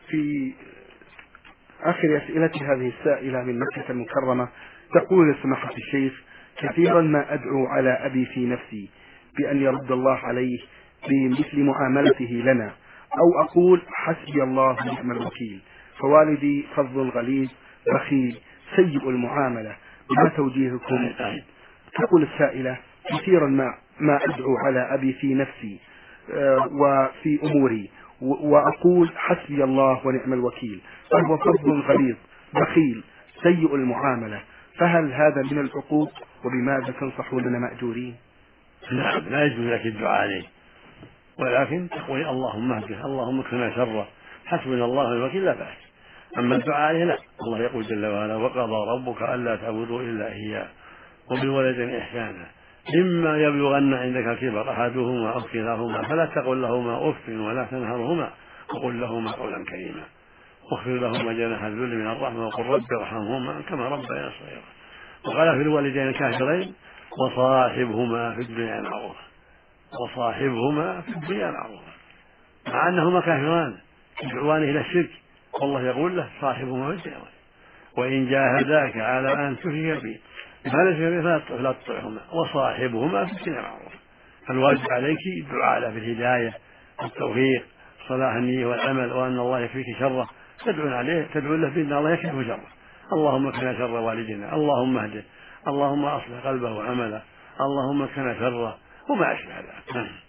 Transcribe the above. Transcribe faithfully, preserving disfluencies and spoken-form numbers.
في آخر أسئلة هذه السائلة من مكة المكرمة تقول سماحة الشيخ: كثيرا ما أدعو على أبي في نفسي بأن يرد الله عليه بمثل معاملته لنا، أو أقول حسبي الله ونعم الوكيل، فوالدي فظ غليظ بخيل سيء المعاملة، ما توجيهكم؟ تقول السائلة: كثيرا ما ما أدعو على أبي في نفسي وفي أموري وأقول حسبي الله ونعم الوكيل، فهو فظ غليظ بخيل سيء المعاملة، فهل هذا من العقوق؟ وبماذا تنصحوننا مأجورين؟ نعم، لا يجوز لك الدعاء عليه، ولكن تقول اللهم اهده اللهم اكفنا شره حسبنا الله ونعم الوكيل لا بأس. أما الدعاء عليه لا، الله يقول جل وعلا: وقضى ربك ألا تعبدوا إلا إياه وبالوالدين إحسانا إما يبلغن عندك الكبر أحدهما أو كلاهما فلا تقل لهما أف ولا تنهرهما وقل لهما قولا كريما واخفض لهما جناح الذل من الرحمة وقل رب ارحمهما كما ربياني صغيرا. وقال في الوالدين الكافرين: وصاحبهما في الدنيا معروفا وصاحبهما في الدنيا معروفا، مع أنهما كافران يدعوان إلى الشرك، والله يقول له: صاحبهما في الدنيا، وإن جاهداك على أن تشرك بي ما ليس به فلا تطعهما وصاحبهما في الدنيا معروفا. فالواجب عليك الدعاء له بالهداية والتوفيق صلاح النية والعمل، وأن الله يكفيك شره، تدعون عليه تدعو له بأن الله يكفيه شره. اللهم اكفنا شر والدنا، اللهم اهده، اللهم أصلح قلبه وعمله، اللهم اكفنا شره، وما أشبه ذلك.